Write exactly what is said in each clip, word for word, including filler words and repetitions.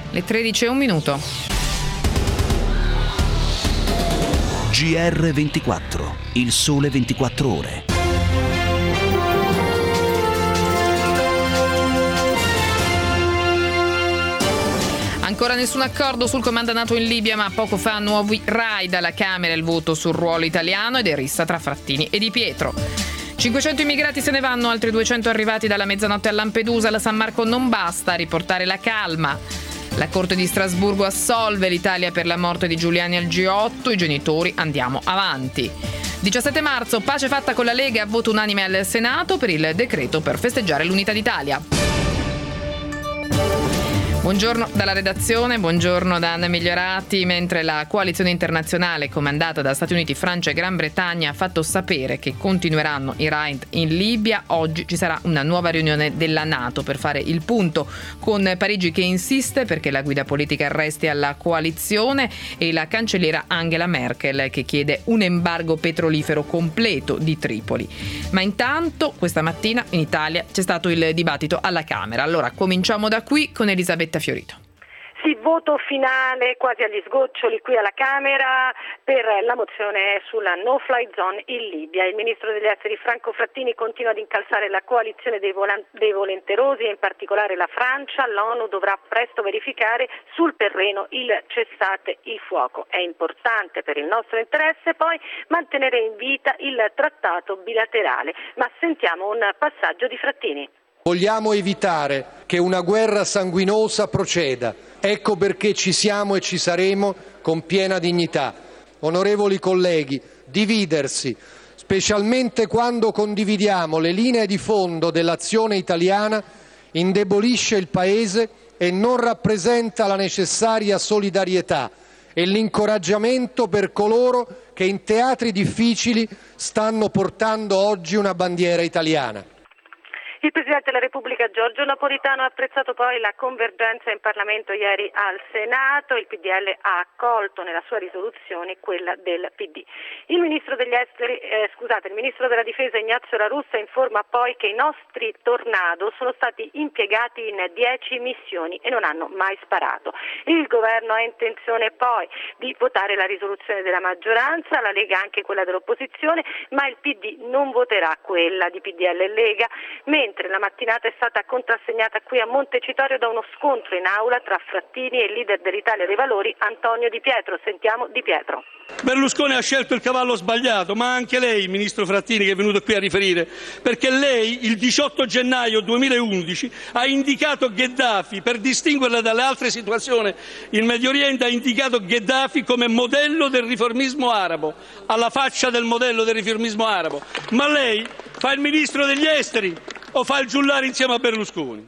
Le tredici e un minuto. G R ventiquattro, il sole ventiquattro ore. Ancora nessun accordo sul comando NATO in Libia, ma poco fa nuovi raid alla Camera, il voto sul ruolo italiano ed è rissa tra Frattini e Di Pietro. cinquecento immigrati se ne vanno, altri duecento arrivati dalla mezzanotte a Lampedusa. La San Marco non basta a riportare la calma. La Corte di Strasburgo assolve l'Italia per la morte di Giuliani al G otto, i genitori andiamo avanti. diciassette marzo, pace fatta con la Lega, voto unanime al Senato per il decreto per festeggiare l'unità d'Italia. Buongiorno dalla redazione, buongiorno da Anna Migliorati. Mentre la coalizione internazionale comandata da Stati Uniti, Francia e Gran Bretagna ha fatto sapere che continueranno i raid in Libia, oggi ci sarà una nuova riunione della NATO per fare il punto, con Parigi che insiste perché la guida politica resti alla coalizione e la cancelliera Angela Merkel che chiede un embargo petrolifero completo di Tripoli. Ma intanto questa mattina in Italia c'è stato il dibattito alla Camera. Allora cominciamo da qui con Elisabetta Fiorito. Sì, voto finale quasi agli sgoccioli qui alla Camera per la mozione sulla no-fly zone in Libia. Il ministro degli esteri Franco Frattini continua ad incalzare la coalizione dei, volan- dei volenterosi e in particolare la Francia. L'ONU dovrà presto verificare sul terreno il cessate il fuoco. È importante per il nostro interesse poi mantenere in vita il trattato bilaterale. Ma sentiamo un passaggio di Frattini. Vogliamo evitare che una guerra sanguinosa proceda. Ecco perché ci siamo e ci saremo con piena dignità. Onorevoli colleghi, dividersi, specialmente quando condividiamo le linee di fondo dell'azione italiana, indebolisce il Paese e non rappresenta la necessaria solidarietà e l'incoraggiamento per coloro che in teatri difficili stanno portando oggi una bandiera italiana. Il Presidente della Repubblica Giorgio Napolitano ha apprezzato poi la convergenza in Parlamento ieri al Senato. Il P D L ha accolto nella sua risoluzione quella del P D. Il Ministro degli Esteri, eh, scusate, il Ministro della Difesa Ignazio La Russa informa poi che i nostri Tornado sono stati impiegati in dieci missioni e non hanno mai sparato. Il Governo ha intenzione poi di votare la risoluzione della maggioranza, la Lega anche quella dell'opposizione, ma il P D non voterà quella di P D L e Lega, mentre la mattinata è stata contrassegnata qui a Montecitorio da uno scontro in aula tra Frattini e il leader dell'Italia dei Valori Antonio Di Pietro. Sentiamo Di Pietro. Berlusconi ha scelto il cavallo sbagliato, ma anche lei, ministro Frattini, che è venuto qui a riferire, perché lei il diciotto gennaio duemilaundici ha indicato Gheddafi, per distinguerla dalle altre situazioni in Medio Oriente, ha indicato Gheddafi come modello del riformismo arabo, alla faccia del modello del riformismo arabo. Ma lei fa il ministro degli esteri o fa il giullare insieme a Berlusconi?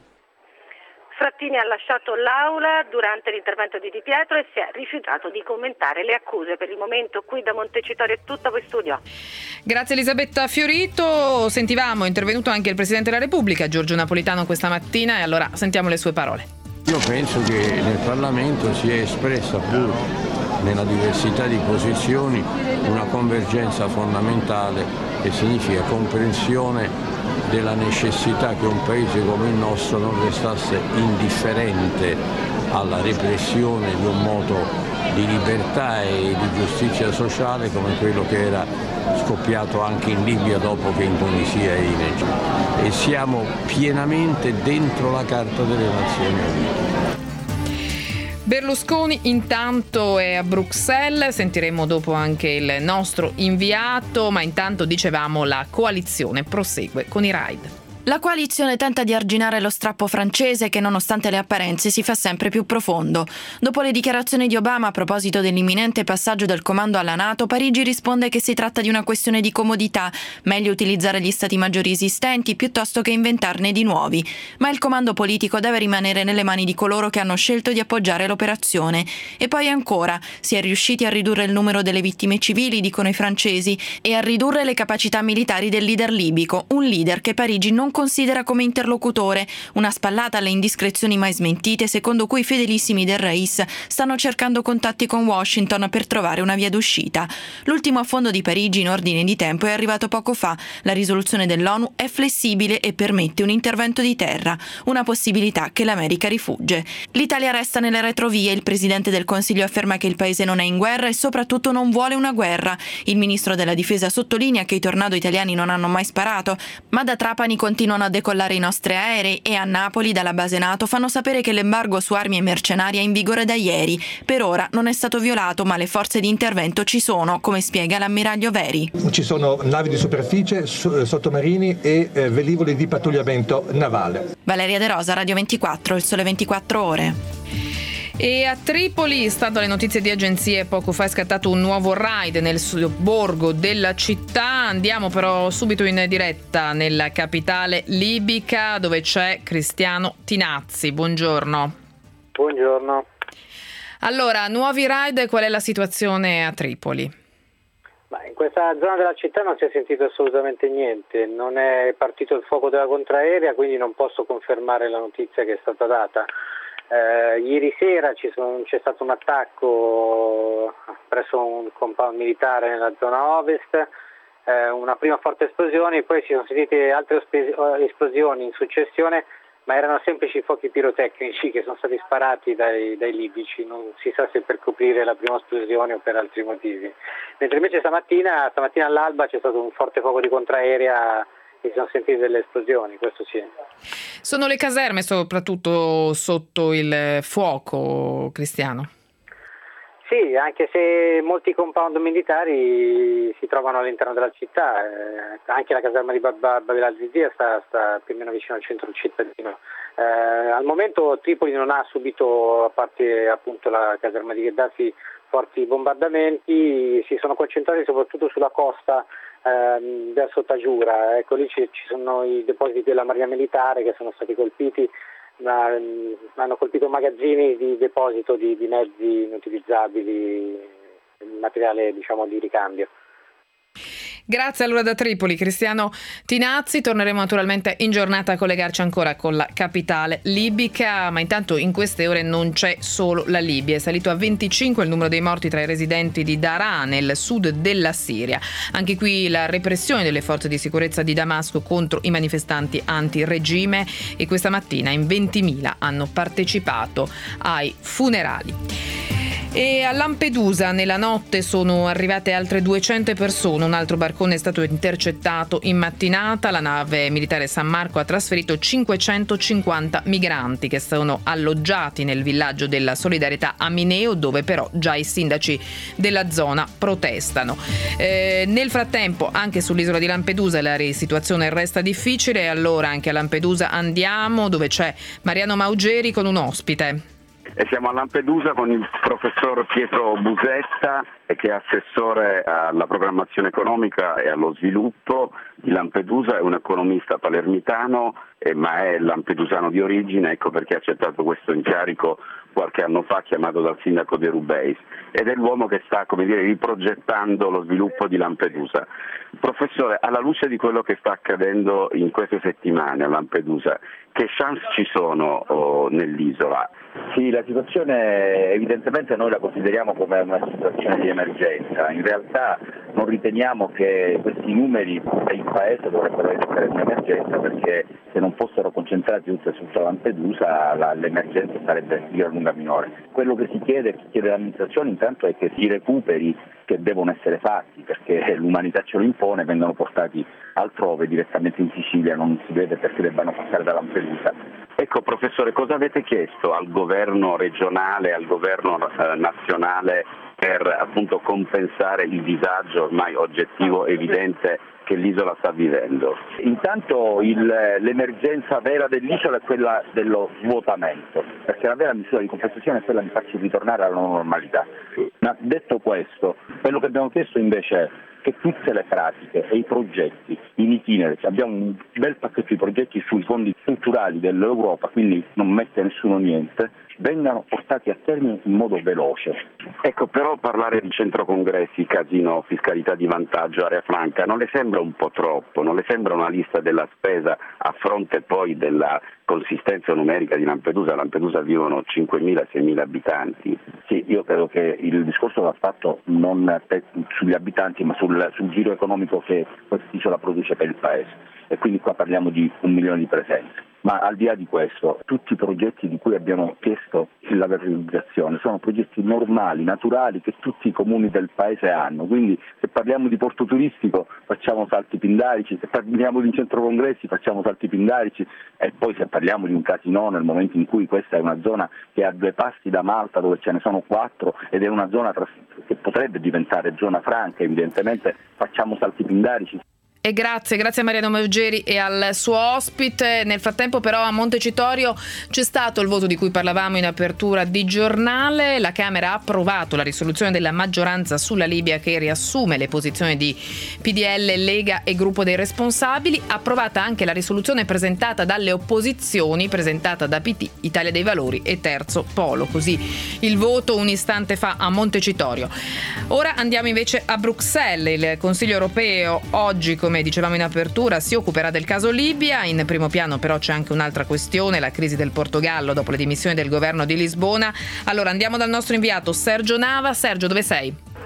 Frattini ha lasciato l'aula durante l'intervento di Di Pietro e si è rifiutato di commentare le accuse. Per il momento qui da Montecitorio è tutto, voi studio. Grazie Elisabetta Fiorito. Sentivamo, è intervenuto anche il Presidente della Repubblica Giorgio Napolitano questa mattina e allora sentiamo le sue parole. Io penso che nel Parlamento si è espressa, pur nella diversità di posizioni, una convergenza fondamentale che significa comprensione della necessità che un paese come il nostro non restasse indifferente alla repressione di un moto di libertà e di giustizia sociale come quello che era scoppiato anche in Libia dopo che in Tunisia e in Egitto. E siamo pienamente dentro la Carta delle Nazioni Unite. Berlusconi intanto è a Bruxelles, sentiremo dopo anche il nostro inviato, ma intanto dicevamo la coalizione prosegue con i raid. La coalizione tenta di arginare lo strappo francese che, nonostante le apparenze, si fa sempre più profondo. Dopo le dichiarazioni di Obama a proposito dell'imminente passaggio del comando alla NATO, Parigi risponde che si tratta di una questione di comodità, meglio utilizzare gli stati maggiori esistenti piuttosto che inventarne di nuovi. Ma il comando politico deve rimanere nelle mani di coloro che hanno scelto di appoggiare l'operazione. E poi ancora, si è riusciti a ridurre il numero delle vittime civili, dicono i francesi, e a ridurre le capacità militari del leader libico, un leader che Parigi non considera come interlocutore, una spallata alle indiscrezioni mai smentite secondo cui i fedelissimi del Rais stanno cercando contatti con Washington per trovare una via d'uscita. L'ultimo affondo di Parigi in ordine di tempo è arrivato poco fa. La risoluzione dell'ONU è flessibile e permette un intervento di terra, una possibilità che l'America rifugge. L'Italia resta nelle retrovie. Il Presidente del Consiglio afferma che il paese non è in guerra e soprattutto non vuole una guerra. Il Ministro della Difesa sottolinea che i tornado italiani non hanno mai sparato, ma da Trapani continuano a decollare i nostri aerei e a Napoli, dalla base NATO, fanno sapere che l'embargo su armi e mercenari è in vigore da ieri. Per ora non è stato violato, ma le forze di intervento ci sono, come spiega l'ammiraglio Veri. Ci sono navi di superficie, sottomarini e eh, velivoli di pattugliamento navale. Valeria De Rosa, Radio ventiquattro, Il Sole ventiquattro Ore. E a Tripoli, stando alle notizie di agenzie, poco fa è scattato un nuovo raid nel sobborgo della città. Andiamo però subito in diretta nella capitale libica, dove c'è Cristiano Tinazzi. Buongiorno. Buongiorno. Allora, nuovi raid, qual è la situazione a Tripoli? Ma in questa zona della città non si è sentito assolutamente niente, non è partito il fuoco della contraerea, quindi non posso confermare la notizia che è stata data. Eh, ieri sera ci sono, c'è stato un attacco presso un compound militare nella zona ovest, eh, una prima forte esplosione, poi si sono sentite altre esplosioni in successione, ma erano semplici fuochi pirotecnici che sono stati sparati dai, dai libici, non si sa se per coprire la prima esplosione o per altri motivi. Mentre invece stamattina, stamattina all'alba c'è stato un forte fuoco di contraerea e si sono sentite delle esplosioni, questo sì. Sono le caserme soprattutto sotto il fuoco, Cristiano? Sì, anche se molti compound militari si trovano all'interno della città, eh, anche la caserma di Babel al-Zizia sta, sta più o meno vicino al centro cittadino. Eh, al momento Tripoli non ha subito, a parte appunto la caserma di Gheddafi, forti bombardamenti, si sono concentrati soprattutto sulla costa ehm, verso Tajura. Ecco, lì ci, ci sono i depositi della Marina Militare che sono stati colpiti, ma mh, hanno colpito magazzini di deposito di, di mezzi inutilizzabili, materiale diciamo di ricambio. Grazie allora da Tripoli, Cristiano Tinazzi. Torneremo naturalmente in giornata a collegarci ancora con la capitale libica, ma intanto in queste ore non c'è solo la Libia. È salito a venticinque il numero dei morti tra i residenti di Daraa, nel sud della Siria. Anche qui la repressione delle forze di sicurezza di Damasco contro i manifestanti anti-regime, e questa mattina in ventimila hanno partecipato ai funerali. E a Lampedusa nella notte sono arrivate altre duecento persone, un altro barcone è stato intercettato in mattinata. La nave militare San Marco ha trasferito cinquecentocinquanta migranti che sono alloggiati nel villaggio della Solidarietà a Mineo, dove però già i sindaci della zona protestano. Eh, nel frattempo anche sull'isola di Lampedusa la situazione resta difficile, e allora anche a Lampedusa andiamo, dove c'è Mariano Maugeri con un ospite. E siamo a Lampedusa con il professor Pietro Busetta, che è assessore alla programmazione economica e allo sviluppo di Lampedusa. È un economista palermitano, eh, ma è lampedusano di origine, ecco perché ha accettato questo incarico qualche anno fa, chiamato dal sindaco De Rubeis, ed è l'uomo che sta, come dire, riprogettando lo sviluppo di Lampedusa. Professore, alla luce di quello che sta accadendo in queste settimane a Lampedusa, che chance ci sono oh, nell'isola? Sì, la situazione evidentemente noi la consideriamo come una situazione di emergenza. In realtà non riteniamo che questi numeri per il Paese dovrebbero essere un'emergenza, perché se non fossero concentrati tutti su Lampedusa la, l'emergenza sarebbe di gran lunga minore. Quello che si chiede, che chiede l'amministrazione intanto è che si recuperi, che devono essere fatti, perché l'umanità ce lo impone, vengono portati altrove, direttamente in Sicilia, non si vede perché debbano passare da Lampedusa. Ecco professore, cosa avete chiesto al governo regionale, al governo eh, nazionale per appunto compensare il disagio ormai oggettivo, evidente, che l'isola sta vivendo? Intanto il, l'emergenza vera dell'isola è quella dello svuotamento, perché la vera misura di compensazione è quella di farci ritornare alla normalità. Ma detto questo, quello che abbiamo chiesto invece è che tutte le pratiche e i progetti in itinere, abbiamo un bel pacchetto di progetti sui fondi strutturali dell'Europa, quindi non mette nessuno niente, vengano portati a termine in modo veloce. Ecco, però parlare di centro congressi, casino, fiscalità di vantaggio, area franca, non le sembra un po' troppo? Non le sembra una lista della spesa a fronte poi della consistenza numerica di Lampedusa? A Lampedusa vivono cinquemila seimila abitanti. Sì, io credo che il discorso va fatto non sugli abitanti ma sul, sul giro economico che quest'isola produce per il paese, e quindi qua parliamo di un milione di presenze. Ma al di là di questo, tutti i progetti di cui abbiamo chiesto la realizzazione sono progetti normali, naturali, che tutti i comuni del paese hanno. Quindi se parliamo di porto turistico facciamo salti pindarici, se parliamo di un centro congressi facciamo salti pindarici, e poi se parliamo di un casinò nel momento in cui questa è una zona che è a due passi da Malta, dove ce ne sono quattro, ed è una zona che potrebbe diventare zona franca, evidentemente facciamo salti pindarici. E grazie, grazie a Mariano Maugeri e al suo ospite. Nel frattempo però a Montecitorio c'è stato il voto di cui parlavamo in apertura di giornale. La Camera ha approvato la risoluzione della maggioranza sulla Libia che riassume le posizioni di P D L, Lega e Gruppo dei Responsabili. Approvata anche la risoluzione presentata dalle opposizioni, presentata da P T, Italia dei Valori e Terzo Polo. Così il voto un istante fa a Montecitorio. Ora andiamo invece a Bruxelles. Il Consiglio europeo oggi, come Come dicevamo in apertura, si occuperà del caso Libia. In primo piano però c'è anche un'altra questione, la crisi del Portogallo dopo le dimissioni del governo di Lisbona. Allora andiamo dal nostro inviato Sergio Nava. Sergio, dove sei?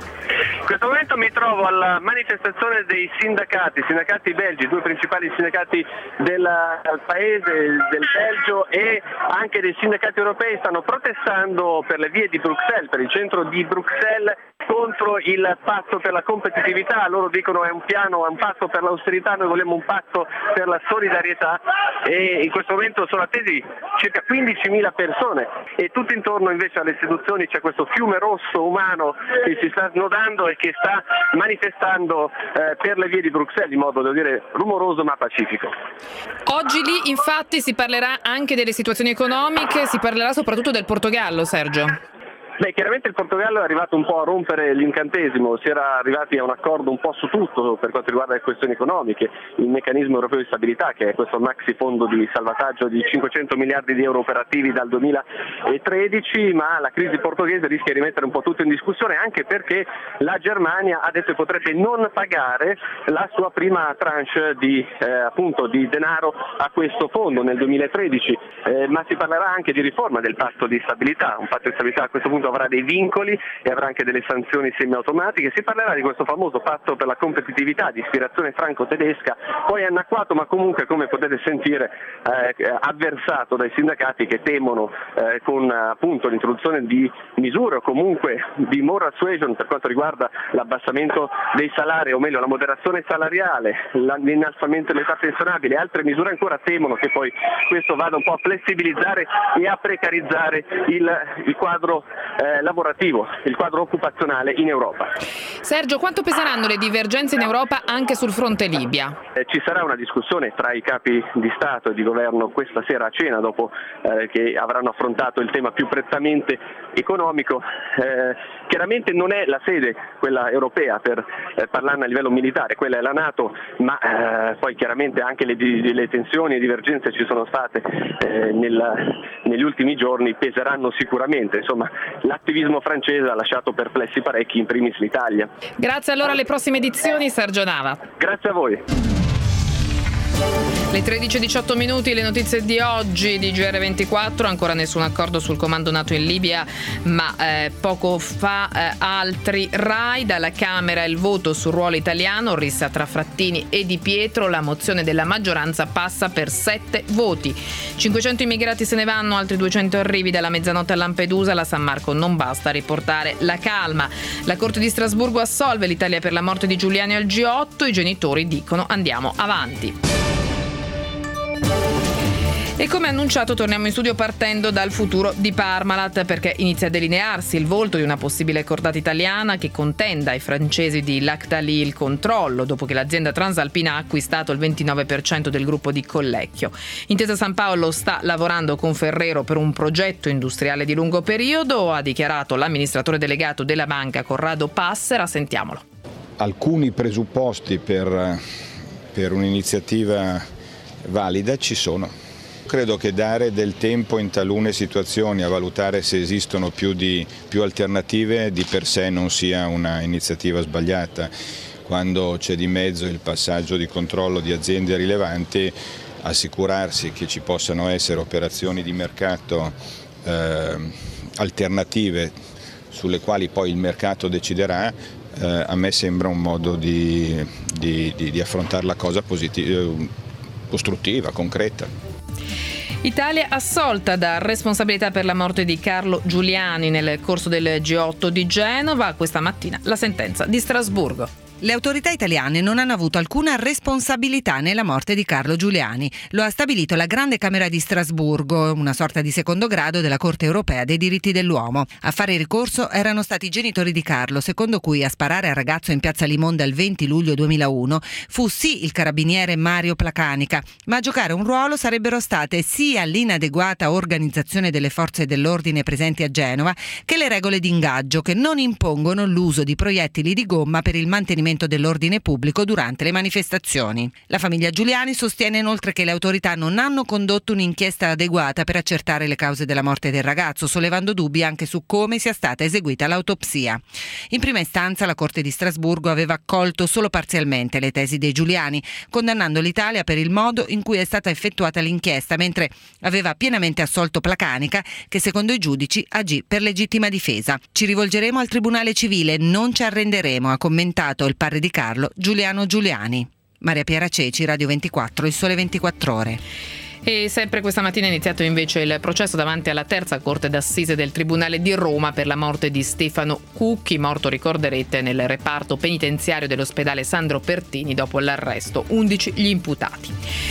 In questo momento mi trovo alla manifestazione dei sindacati, sindacati belgi, i due principali sindacati del, del paese, del Belgio, e anche dei sindacati europei stanno protestando per le vie di Bruxelles, per il centro di Bruxelles, contro il patto per la competitività. Loro dicono è un piano, è un patto per l'austerità, noi vogliamo un patto per la solidarietà, e in questo momento sono attesi circa quindicimila persone, e tutto intorno invece alle istituzioni c'è questo fiume rosso umano che si sta snodando e che sta manifestando eh, per le vie di Bruxelles in modo, devo dire, rumoroso ma pacifico. Oggi lì infatti si parlerà anche delle situazioni economiche, si parlerà soprattutto del Portogallo, Sergio. Beh, chiaramente il Portogallo è arrivato un po' a rompere l'incantesimo, si era arrivati a un accordo un po' su tutto per quanto riguarda le questioni economiche, il meccanismo europeo di stabilità, che è questo maxi fondo di salvataggio di cinquecento miliardi di euro operativi dal duemilatredici, ma la crisi portoghese rischia di mettere un po' tutto in discussione, anche perché la Germania ha detto che potrebbe non pagare la sua prima tranche di, eh, appunto, di denaro a questo fondo nel duemilatredici, eh, ma si parlerà anche di riforma del patto di stabilità, un patto di stabilità a questo punto avrà dei vincoli e avrà anche delle sanzioni semiautomatiche. Si parlerà di questo famoso patto per la competitività di ispirazione franco-tedesca, poi anacquato ma comunque, come potete sentire, eh, avversato dai sindacati che temono eh, con appunto l'introduzione di misure o comunque di moral suasion per quanto riguarda l'abbassamento dei salari, o meglio la moderazione salariale, l'innalzamento dell'età pensionabile e altre misure ancora, temono che poi questo vada un po' a flessibilizzare e a precarizzare il, il quadro Eh, lavorativo, il quadro occupazionale in Europa. Sergio, quanto peseranno le divergenze in Europa anche sul fronte Libia? Eh, ci sarà una discussione tra i capi di Stato e di Governo questa sera a cena, dopo eh, che avranno affrontato il tema più prettamente economico. Eh, chiaramente non è la sede, quella europea, per eh, parlarne a livello militare, quella è la NATO, ma eh, poi chiaramente anche le, le tensioni e divergenze ci sono state eh, nel, negli ultimi giorni, peseranno sicuramente. Insomma, l'attivismo francese ha lasciato perplessi parecchi, in primis l'Italia. Grazie allora, alle prossime edizioni, Sergio Nava. Grazie a voi. Le tredici e diciotto minuti, le notizie di oggi di G R ventiquattro. Ancora nessun accordo sul comando NATO in Libia, ma eh, poco fa eh, altri raid. Alla Camera il voto sul ruolo italiano, rissa tra Frattini e Di Pietro. La mozione della maggioranza passa per sette voti. cinquecento immigrati se ne vanno, altri duecento arrivi dalla mezzanotte a Lampedusa. La San Marco non basta a riportare la calma. La Corte di Strasburgo assolve l'Italia per la morte di Giuliani al G otto. I genitori dicono andiamo avanti. E come annunciato torniamo in studio partendo dal futuro di Parmalat, perché inizia a delinearsi il volto di una possibile cordata italiana che contenda ai francesi di Lactalis il controllo, dopo che l'azienda transalpina ha acquistato il ventinove per cento del gruppo di Collecchio. Intesa San Paolo sta lavorando con Ferrero per un progetto industriale di lungo periodo, ha dichiarato l'amministratore delegato della banca Corrado Passera. Sentiamolo. Alcuni presupposti per, per un'iniziativa valida ci sono. Credo che dare del tempo in talune situazioni a valutare se esistono più, di, più alternative di per sé non sia una iniziativa sbagliata. Quando c'è di mezzo il passaggio di controllo di aziende rilevanti, assicurarsi che ci possano essere operazioni di mercato eh, alternative sulle quali poi il mercato deciderà, eh, a me sembra un modo di, di, di, di affrontare la cosa positiva, costruttiva, concreta. Italia assolta da responsabilità per la morte di Carlo Giuliani nel corso del G otto di Genova. Questa mattina la sentenza di Strasburgo. Le autorità italiane non hanno avuto alcuna responsabilità nella morte di Carlo Giuliani. Lo ha stabilito la Grande Camera di Strasburgo, una sorta di secondo grado della Corte Europea dei diritti dell'uomo. A fare ricorso erano stati i genitori di Carlo, secondo cui a sparare al ragazzo in piazza Limonda il venti luglio duemilauno fu sì il carabiniere Mario Placanica, ma a giocare un ruolo sarebbero state sia l'inadeguata organizzazione delle forze dell'ordine presenti a Genova che le regole di ingaggio che non impongono l'uso di proiettili di gomma per il mantenimento dell'ordine pubblico durante le manifestazioni. La famiglia Giuliani sostiene inoltre che le autorità non hanno condotto un'inchiesta adeguata per accertare le cause della morte del ragazzo, sollevando dubbi anche su come sia stata eseguita l'autopsia. In prima istanza la Corte di Strasburgo aveva accolto solo parzialmente le tesi dei Giuliani, condannando l'Italia per il modo in cui è stata effettuata l'inchiesta, mentre aveva pienamente assolto Placanica, che secondo i giudici agì per legittima difesa. Ci rivolgeremo al Tribunale Civile, non ci arrenderemo, ha commentato il padre di Carlo, Giuliano Giuliani. Maria Piera Ceci, Radio ventiquattro, Il Sole ventiquattro Ore. E sempre questa mattina è iniziato invece il processo davanti alla terza corte d'assise del Tribunale di Roma per la morte di Stefano Cucchi, morto, ricorderete, nel reparto penitenziario dell'ospedale Sandro Pertini dopo l'arresto. undici gli imputati.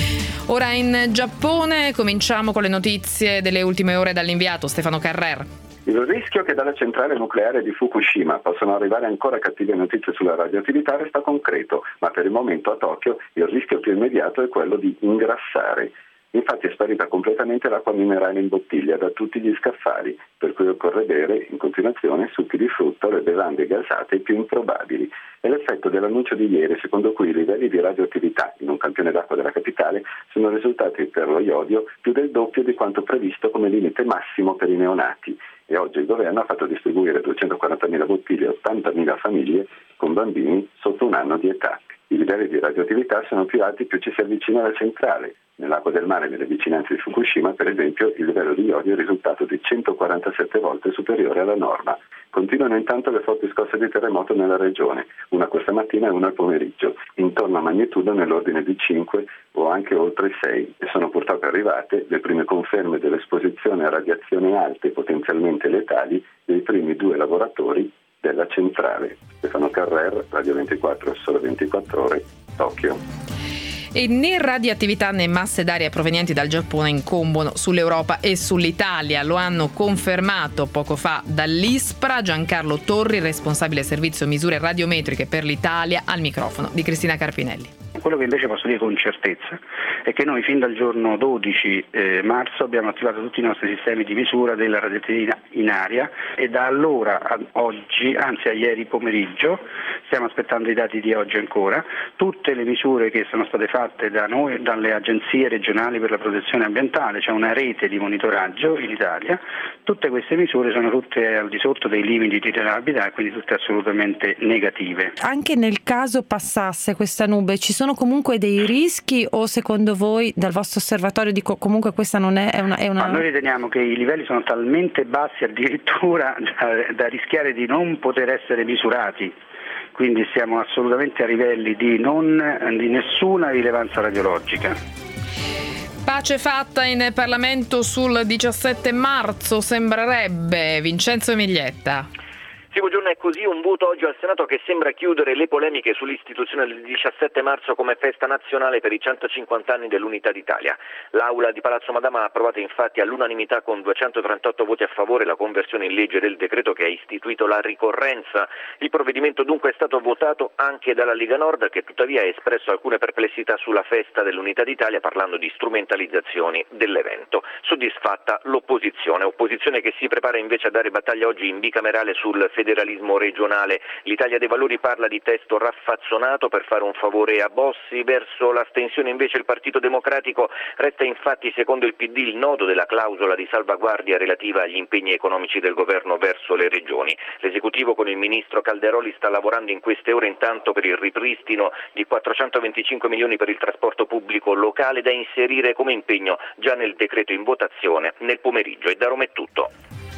Ora in Giappone cominciamo con le notizie delle ultime ore dall'inviato Stefano Carrer. Il rischio che dalla centrale nucleare di Fukushima possano arrivare ancora cattive notizie sulla radioattività resta concreto, ma per il momento a Tokyo il rischio più immediato è quello di ingrassare. Infatti è sparita completamente l'acqua minerale in bottiglia da tutti gli scaffali, per cui occorre bere in continuazione succhi di frutta o le bevande gasate più improbabili. È l'effetto dell'annuncio di ieri, secondo cui i livelli di radioattività in un campione d'acqua della capitale sono risultati per lo iodio più del doppio di quanto previsto come limite massimo per i neonati. E oggi il governo ha fatto distribuire duecentoquarantamila bottiglie a ottantamila famiglie con bambini sotto un anno di età. I livelli di radioattività sono più alti più ci si avvicina alla centrale. Nell'acqua del mare nelle vicinanze di Fukushima, per esempio, il livello di iodio è risultato di centoquarantasette volte superiore alla norma. Continuano intanto le forti scosse di terremoto nella regione, una questa mattina e una al pomeriggio, intorno a magnitudo nell'ordine di cinque o anche oltre sei, e sono purtroppo arrivate le prime conferme dell'esposizione a radiazioni alte potenzialmente letali dei primi due lavoratori della centrale. Stefano Carrer, Radio ventiquattro, Sole ventiquattro Ore, Tokyo. E né radioattività né masse d'aria provenienti dal Giappone incombono sull'Europa e sull'Italia. Lo hanno confermato poco fa dall'ISPRA Giancarlo Torri, responsabile servizio misure radiometriche per l'Italia, al microfono di Cristina Carpinelli. Quello che invece posso dire con certezza è che noi fin dal giorno dodici eh, marzo abbiamo attivato tutti i nostri sistemi di misura della radioattività in aria e da allora a oggi, anzi a ieri pomeriggio, stiamo aspettando i dati di oggi ancora, tutte le misure che sono state fatte da noi, dalle agenzie regionali per la protezione ambientale, c'è una rete di monitoraggio in Italia, tutte queste misure sono tutte al di sotto dei limiti di rilevabilità e quindi tutte assolutamente negative. Anche nel caso passasse questa nube ci sono comunque dei rischi o secondo voi dal vostro osservatorio dico comunque questa non è, è una, è una... Ma noi riteniamo che i livelli sono talmente bassi addirittura da, da rischiare di non poter essere misurati, quindi siamo assolutamente a livelli di, non, di nessuna rilevanza radiologica. Pace fatta in Parlamento sul diciassette marzo, sembrerebbe. Vincenzo Miglietta. Sì, buongiorno, è così un voto oggi al Senato che sembra chiudere le polemiche sull'istituzione del diciassette marzo come festa nazionale per i centocinquanta anni dell'Unità d'Italia. L'Aula di Palazzo Madama ha approvato infatti all'unanimità con duecentotrentotto voti a favore la conversione in legge del decreto che ha istituito la ricorrenza. Il provvedimento dunque è stato votato anche dalla Lega Nord, che tuttavia ha espresso alcune perplessità sulla festa dell'Unità d'Italia parlando di strumentalizzazioni dell'evento. Soddisfatta l'opposizione, opposizione che si prepara invece a dare battaglia oggi in bicamerale sul federalismo federalismo regionale. L'Italia dei Valori parla di testo raffazzonato per fare un favore a Bossi. Verso l'astensione invece il Partito Democratico resta infatti secondo il P D il nodo della clausola di salvaguardia relativa agli impegni economici del governo verso le regioni. L'esecutivo con il ministro Calderoli sta lavorando in queste ore intanto per il ripristino di quattrocentoventicinque milioni per il trasporto pubblico locale da inserire come impegno già nel decreto in votazione nel pomeriggio. E da Roma è tutto.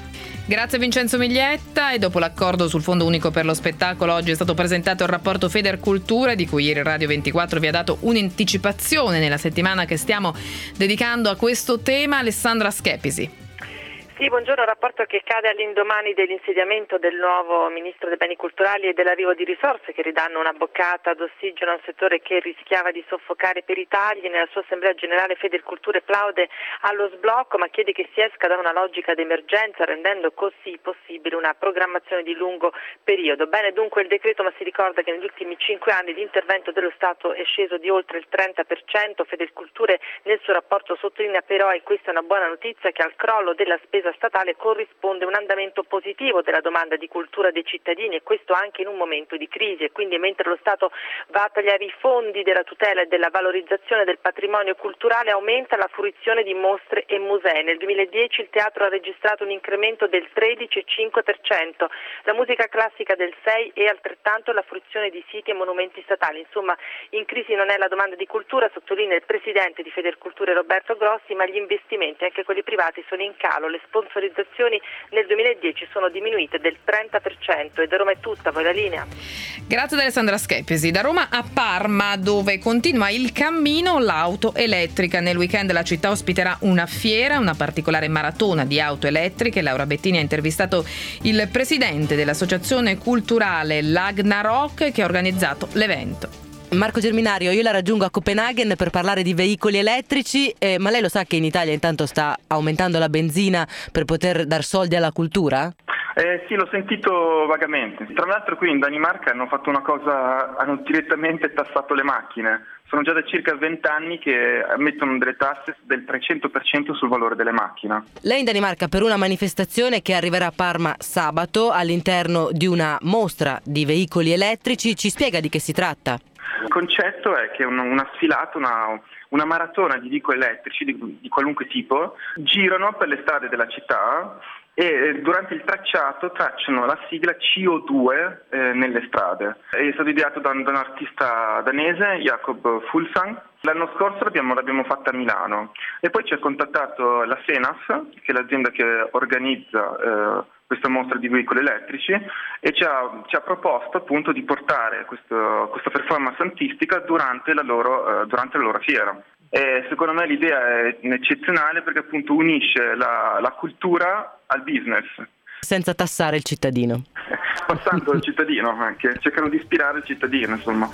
Grazie Vincenzo Miglietta. E dopo l'accordo sul Fondo Unico per lo Spettacolo, oggi è stato presentato il rapporto Federculture, di cui ieri Radio ventiquattro vi ha dato un'anticipazione nella settimana che stiamo dedicando a questo tema. Alessandra Schepisi. Sì, buongiorno. Un rapporto che cade all'indomani dell'insediamento del nuovo Ministro dei Beni Culturali e dell'arrivo di risorse che ridanno una boccata d'ossigeno a un settore che rischiava di soffocare per i tagli. Nella sua Assemblea Generale Federculture plaude allo sblocco, ma chiede che si esca da una logica d'emergenza, rendendo così possibile una programmazione di lungo periodo. Bene dunque il decreto, ma si ricorda che negli ultimi cinque anni l'intervento dello Stato è sceso di oltre il trenta per cento. Federculture nel suo rapporto sottolinea però, e questa è una buona notizia, che al crollo della spesa statale corrisponde un andamento positivo della domanda di cultura dei cittadini, e questo anche in un momento di crisi. E quindi mentre lo Stato va a tagliare i fondi della tutela e della valorizzazione del patrimonio culturale, aumenta la fruizione di mostre e musei. Nel duemiladieci il teatro ha registrato un incremento del tredici virgola cinque per cento, la musica classica del sei per cento e altrettanto la fruizione di siti e monumenti statali. Insomma, in crisi non è la domanda di cultura, sottolinea il presidente di Federculture Roberto Grossi, ma gli investimenti, anche quelli privati, sono in calo. Le sponsorizzazioni nel duemiladieci sono diminuite del trenta per cento. E da Roma è tutta, poi la linea. Grazie ad Alessandra Schepisi. Da Roma a Parma, dove continua il cammino l'auto elettrica. Nel weekend la città ospiterà una fiera, una particolare maratona di auto elettriche. Laura Bettini ha intervistato il presidente dell'associazione culturale Lagnarok che ha organizzato l'evento. Marco Germinario, io la raggiungo a Copenaghen per parlare di veicoli elettrici, eh, ma lei lo sa che in Italia intanto sta aumentando la benzina per poter dar soldi alla cultura? Eh, sì, l'ho sentito vagamente. Tra l'altro qui in Danimarca hanno fatto una cosa, hanno direttamente tassato le macchine. Sono già da circa vent'anni che mettono delle tasse del trecento per cento sul valore delle macchine. Lei in Danimarca per una manifestazione che arriverà a Parma sabato all'interno di una mostra di veicoli elettrici, ci spiega di che si tratta? Il concetto è che una, una sfilata, una, una maratona di veicoli elettrici di, di qualunque tipo girano per le strade della città e durante il tracciato tracciano la sigla C O due eh, nelle strade. È stato ideato da un, da un artista danese, Jacob Fuglsang. L'anno scorso l'abbiamo, l'abbiamo fatta a Milano e poi ci ha contattato la Senas, che è l'azienda che organizza eh, questa mostra di veicoli elettrici, e ci ha, ci ha proposto appunto di portare questo, questa performance artistica durante la loro, eh, durante la loro fiera. E secondo me l'idea è eccezionale perché appunto unisce la, la cultura al business. Senza tassare il cittadino. Passando il cittadino anche, cercano di ispirare il cittadino, insomma.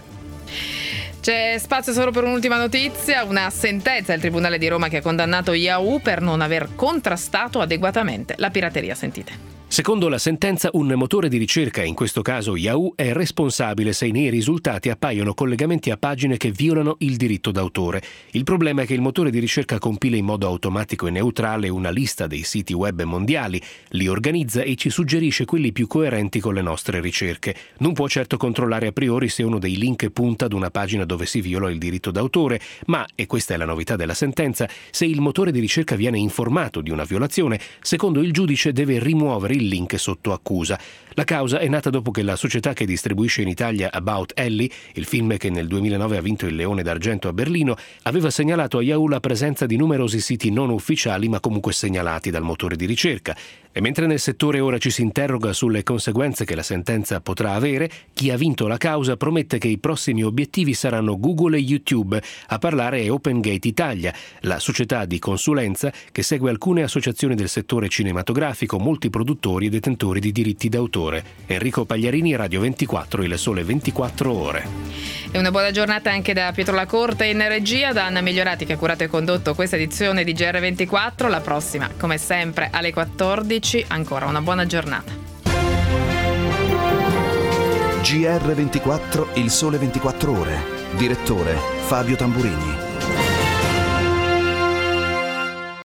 C'è spazio solo per un'ultima notizia, una sentenza del Tribunale di Roma che ha condannato Yahoo per non aver contrastato adeguatamente la pirateria. Sentite. Secondo la sentenza, un motore di ricerca, in questo caso Yahoo, è responsabile se nei risultati appaiono collegamenti a pagine che violano il diritto d'autore. Il problema è che il motore di ricerca compila in modo automatico e neutrale una lista dei siti web mondiali, li organizza e ci suggerisce quelli più coerenti con le nostre ricerche. Non può certo controllare a priori se uno dei link punta ad una pagina dove si viola il diritto d'autore, ma, e questa è la novità della sentenza, se il motore di ricerca viene informato di una violazione, secondo il giudice deve rimuovere il link sotto accusa. La causa è nata dopo che la società che distribuisce in Italia About Ellie, il film che nel duemilanove ha vinto il Leone d'Argento a Berlino, aveva segnalato a Yahoo la presenza di numerosi siti non ufficiali ma comunque segnalati dal motore di ricerca. E mentre nel settore ora ci si interroga sulle conseguenze che la sentenza potrà avere, chi ha vinto la causa promette che i prossimi obiettivi saranno Google e YouTube. A parlare è OpenGate Italia, la società di consulenza che segue alcune associazioni del settore cinematografico, molti produttori e detentori di diritti d'autore. Enrico Pagliarini, Radio ventiquattro, Il Sole ventiquattro Ore. E una buona giornata anche da Pietro Lacorte in regia, da Anna Migliorati che ha curato e condotto questa edizione di G R ventiquattro. La prossima, come sempre, alle quattordici. Ancora una buona giornata. G R ventiquattro, Il Sole ventiquattro Ore. Direttore Fabio Tamburini.